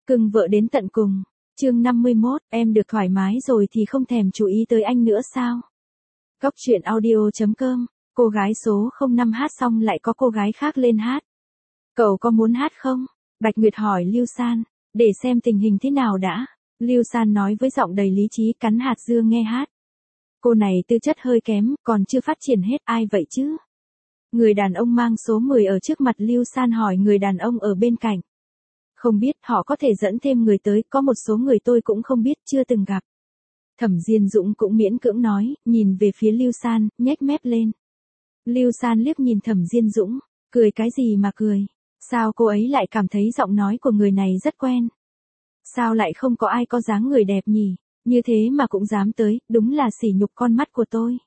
Cưng vợ đến tận cùng. Chương 51, em được thoải mái rồi thì không thèm chú ý tới anh nữa sao? Góc truyện audio.com. Cô gái số 05 hát xong lại có cô gái khác lên hát. Cậu có muốn hát không? Bạch Nguyệt hỏi Lưu San. Để xem tình hình thế nào đã. Lưu San nói với giọng đầy lý trí, cắn hạt dưa nghe hát. Cô này tư chất hơi kém, còn chưa phát triển hết, ai vậy chứ? Người đàn ông mang số 10 ở trước mặt Lưu San hỏi người đàn ông ở bên cạnh. Không biết, họ có thể dẫn thêm người tới, có một số người tôi cũng không biết, chưa từng gặp. Thẩm Diên Dũng cũng miễn cưỡng nói, nhìn về phía Lưu San, nhếch mép lên. Lưu San liếc nhìn Thẩm Diên Dũng, cười cái gì mà cười? Sao cô ấy lại cảm thấy giọng nói của người này rất quen? Sao lại không có ai có dáng người đẹp nhỉ? Như thế mà cũng dám tới, đúng là sỉ nhục con mắt của tôi.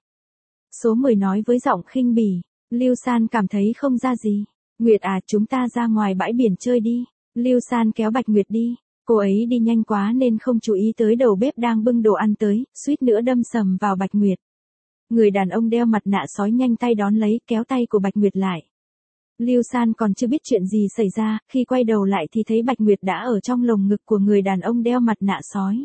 Số 10 nói với giọng khinh bỉ. Lưu San cảm thấy không ra gì. Nguyệt à, chúng ta ra ngoài bãi biển chơi đi. Lưu San kéo Bạch Nguyệt đi. Cô ấy đi nhanh quá nên không chú ý tới đầu bếp đang bưng đồ ăn tới, suýt nữa đâm sầm vào Bạch Nguyệt. Người đàn ông đeo mặt nạ sói nhanh tay đón lấy, kéo tay của Bạch Nguyệt lại. Lưu San còn chưa biết chuyện gì xảy ra, khi quay đầu lại thì thấy Bạch Nguyệt đã ở trong lồng ngực của người đàn ông đeo mặt nạ sói.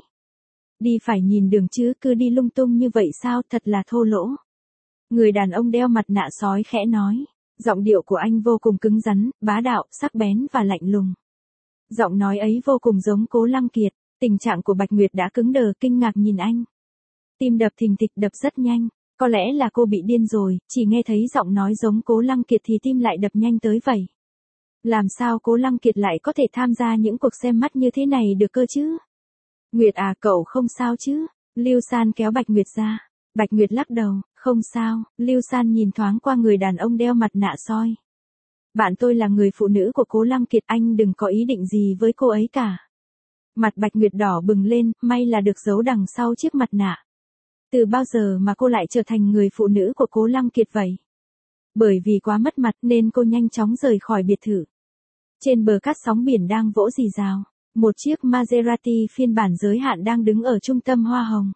Đi phải nhìn đường chứ, cứ đi lung tung như vậy sao, thật là thô lỗ. Người đàn ông đeo mặt nạ sói khẽ nói. Giọng điệu của anh vô cùng cứng rắn, bá đạo, sắc bén và lạnh lùng. Giọng nói ấy vô cùng giống Cố Lăng Kiệt. Tình trạng của Bạch Nguyệt đã cứng đờ, kinh ngạc nhìn anh. Tim đập thình thịch, đập rất nhanh. Có lẽ là cô bị điên rồi, chỉ nghe thấy giọng nói giống Cố Lăng Kiệt thì tim lại đập nhanh tới vậy. Làm sao Cố Lăng Kiệt lại có thể tham gia những cuộc xem mắt như thế này được cơ chứ? Nguyệt à, cậu không sao chứ? Lưu San kéo Bạch Nguyệt ra. Bạch Nguyệt lắc đầu, không sao. Lưu San nhìn thoáng qua người đàn ông đeo mặt nạ sói. Bạn tôi là người phụ nữ của Cố Lăng Kiệt, anh đừng có ý định gì với cô ấy cả. Mặt Bạch Nguyệt đỏ bừng lên, may là được giấu đằng sau chiếc mặt nạ. Từ bao giờ mà cô lại trở thành người phụ nữ của Cố Lăng Kiệt vậy? Bởi vì quá mất mặt nên cô nhanh chóng rời khỏi biệt thự. Trên bờ cát sóng biển đang vỗ rì rào. Một chiếc Maserati phiên bản giới hạn đang đứng ở trung tâm hoa hồng.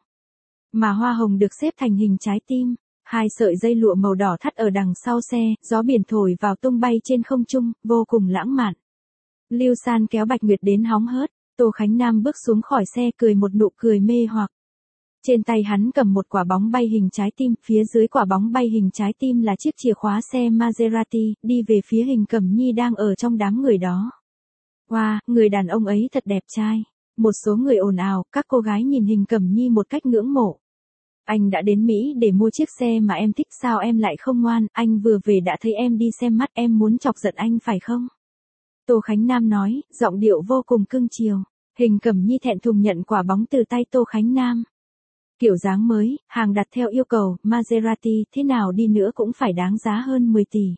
Mà hoa hồng được xếp thành hình trái tim. Hai sợi dây lụa màu đỏ thắt ở đằng sau xe, gió biển thổi vào tung bay trên không trung, vô cùng lãng mạn. Lưu San kéo Bạch Nguyệt đến hóng hớt. Tô Khánh Nam bước xuống khỏi xe cười một nụ cười mê hoặc. Trên tay hắn cầm một quả bóng bay hình trái tim, phía dưới quả bóng bay hình trái tim là chiếc chìa khóa xe Maserati, đi về phía Hình Cẩm Nhi đang ở trong đám người đó. Wow, người đàn ông ấy thật đẹp trai. Một số người ồn ào, các cô gái nhìn Hình Cẩm Nhi một cách ngưỡng mộ. Anh đã đến Mỹ để mua chiếc xe mà em thích, sao em lại không ngoan, anh vừa về đã thấy em đi xem mắt, em muốn chọc giận anh phải không? Tô Khánh Nam nói, giọng điệu vô cùng cưng chiều. Hình Cẩm Nhi thẹn thùng nhận quả bóng từ tay Tô Khánh Nam. Kiểu dáng mới, hàng đặt theo yêu cầu, Maserati, thế nào đi nữa cũng phải đáng giá hơn 10 tỷ.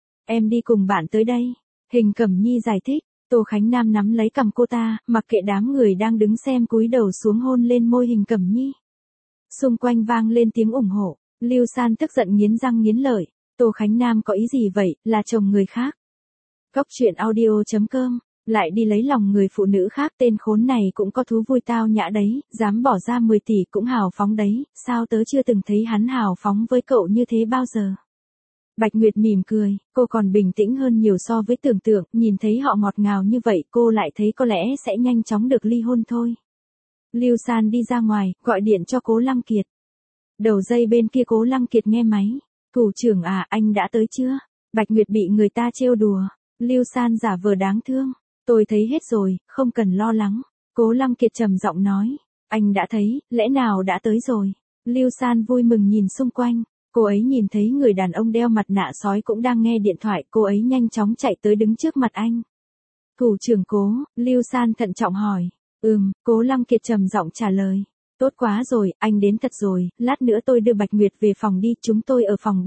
Em đi cùng bạn tới đây. Hình Cẩm Nhi giải thích. Tô Khánh Nam nắm lấy cằm cô ta, mặc kệ đám người đang đứng xem cúi đầu xuống hôn lên môi Hình Cẩm Nhi. Xung quanh vang lên tiếng ủng hộ. Lưu San tức giận nghiến răng nghiến lợi. Tô Khánh Nam có ý gì vậy, là chồng người khác. Góc truyện audio.com. Lại đi lấy lòng người phụ nữ khác, tên khốn này cũng có thú vui tao nhã đấy, dám bỏ ra 10 tỷ cũng hào phóng đấy, sao tớ chưa từng thấy hắn hào phóng với cậu như thế bao giờ. Bạch Nguyệt mỉm cười, cô còn bình tĩnh hơn nhiều so với tưởng tượng, nhìn thấy họ ngọt ngào như vậy cô lại thấy có lẽ sẽ nhanh chóng được ly hôn thôi. Lưu San đi ra ngoài, gọi điện cho Cố Lăng Kiệt. Đầu dây bên kia Cố Lăng Kiệt nghe máy. Thủ trưởng à, anh đã tới chưa? Bạch Nguyệt bị người ta trêu đùa. Lưu San giả vờ đáng thương. Tôi thấy hết rồi, không cần lo lắng. Cố Lăng Kiệt trầm giọng nói. Anh đã thấy, lẽ nào đã tới rồi? Lưu San vui mừng nhìn xung quanh. Cô ấy nhìn thấy người đàn ông đeo mặt nạ sói cũng đang nghe điện thoại, cô ấy nhanh chóng chạy tới đứng trước mặt anh. Thủ trưởng Cố, Lưu San thận trọng hỏi. Cố Lăng Kiệt trầm giọng trả lời. Tốt quá rồi, anh đến thật rồi, lát nữa tôi đưa Bạch Nguyệt về phòng đi, chúng tôi ở phòng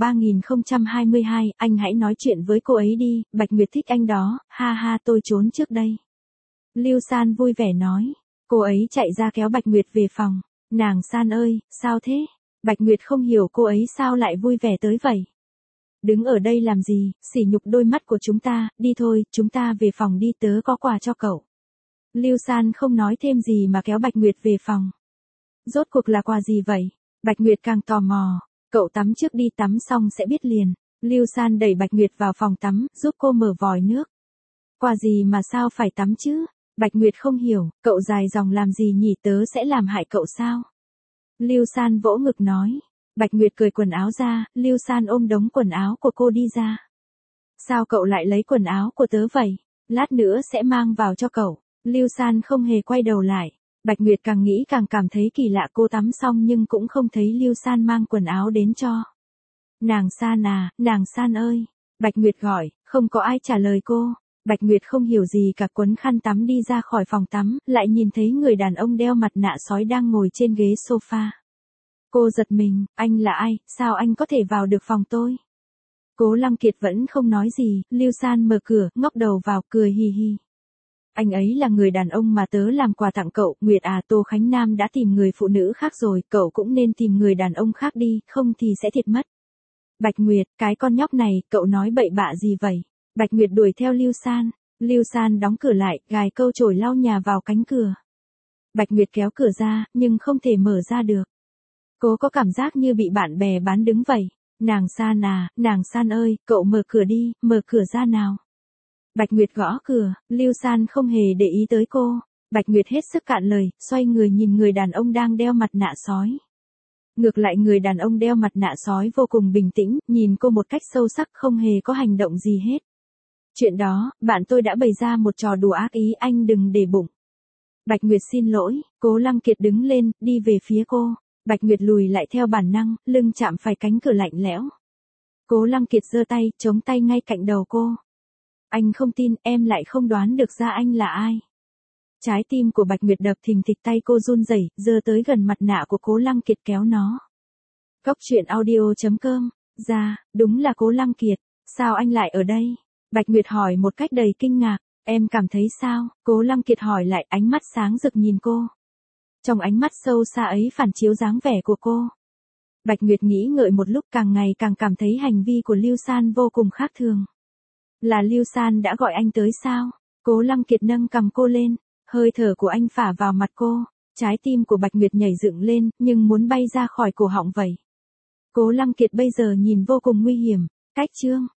3022, anh hãy nói chuyện với cô ấy đi, Bạch Nguyệt thích anh đó, ha ha tôi trốn trước đây. Lưu San vui vẻ nói, cô ấy chạy ra kéo Bạch Nguyệt về phòng, nàng San ơi, sao thế? Bạch Nguyệt không hiểu cô ấy sao lại vui vẻ tới vậy. Đứng ở đây làm gì, sỉ nhục đôi mắt của chúng ta, đi thôi, chúng ta về phòng đi, tớ có quà cho cậu. Lưu San không nói thêm gì mà kéo Bạch Nguyệt về phòng. Rốt cuộc là quà gì vậy? Bạch Nguyệt càng tò mò. Cậu tắm trước đi, tắm xong sẽ biết liền. Lưu San đẩy Bạch Nguyệt vào phòng tắm, giúp cô mở vòi nước. Quà gì mà sao phải tắm chứ? Bạch Nguyệt không hiểu, cậu dài dòng làm gì nhỉ, tớ sẽ làm hại cậu sao? Lưu San vỗ ngực nói. Bạch Nguyệt cởi quần áo ra, Lưu San ôm đống quần áo của cô đi ra. Sao cậu lại lấy quần áo của tớ vậy? Lát nữa sẽ mang vào cho cậu. Lưu San không hề quay đầu lại. Bạch Nguyệt càng nghĩ càng cảm thấy kỳ lạ, cô tắm xong nhưng cũng không thấy Lưu San mang quần áo đến cho. Nàng San à, nàng San ơi. Bạch Nguyệt gọi, không có ai trả lời cô. Bạch Nguyệt không hiểu gì cả, quấn khăn tắm đi ra khỏi phòng tắm, lại nhìn thấy người đàn ông đeo mặt nạ sói đang ngồi trên ghế sofa. Cô giật mình, anh là ai, sao anh có thể vào được phòng tôi? Cố Lăng Kiệt vẫn không nói gì, Lưu San mở cửa, ngóc đầu vào, cười hì hì. Anh ấy là người đàn ông mà tớ làm quà tặng cậu, Nguyệt à, Tô Khánh Nam đã tìm người phụ nữ khác rồi, cậu cũng nên tìm người đàn ông khác đi, không thì sẽ thiệt mất. Bạch Nguyệt, cái con nhóc này, cậu nói bậy bạ gì vậy? Bạch Nguyệt đuổi theo Lưu San. Lưu San đóng cửa lại, gài câu chổi lau nhà vào cánh cửa. Bạch Nguyệt kéo cửa ra, nhưng không thể mở ra được. Cô có cảm giác như bị bạn bè bán đứng vậy. Nàng San à, nàng San ơi, cậu mở cửa đi, mở cửa ra nào. Bạch Nguyệt gõ cửa, Lưu San không hề để ý tới cô. Bạch Nguyệt hết sức cạn lời, xoay người nhìn người đàn ông đang đeo mặt nạ sói. Ngược lại người đàn ông đeo mặt nạ sói vô cùng bình tĩnh, nhìn cô một cách sâu sắc, không hề có hành động gì hết. Chuyện đó, bạn tôi đã bày ra một trò đùa ác ý, anh đừng để bụng. Bạch Nguyệt xin lỗi, Cố Lăng Kiệt đứng lên, đi về phía cô. Bạch Nguyệt lùi lại theo bản năng, lưng chạm phải cánh cửa lạnh lẽo. Cố Lăng Kiệt giơ tay, chống tay ngay cạnh đầu cô. Anh không tin, em lại không đoán được ra anh là ai. Trái tim của Bạch Nguyệt đập thình thịch, tay cô run rẩy, giơ tới gần mặt nạ của Cố Lăng Kiệt kéo nó. Góc truyện audio.com, ra, đúng là Cố Lăng Kiệt, sao anh lại ở đây? Bạch Nguyệt hỏi một cách đầy kinh ngạc, em cảm thấy sao? Cố Lăng Kiệt hỏi lại, ánh mắt sáng rực nhìn cô. Trong ánh mắt sâu xa ấy phản chiếu dáng vẻ của cô. Bạch Nguyệt nghĩ ngợi một lúc, càng ngày càng cảm thấy hành vi của Lưu San vô cùng khác thường. Là Lưu San đã gọi anh tới sao? Cố Lăng Kiệt nâng cằm cô lên, hơi thở của anh phả vào mặt cô, trái tim của Bạch Nguyệt nhảy dựng lên, nhưng muốn bay ra khỏi cổ họng vậy. Cố Lăng Kiệt bây giờ nhìn vô cùng nguy hiểm, cách chương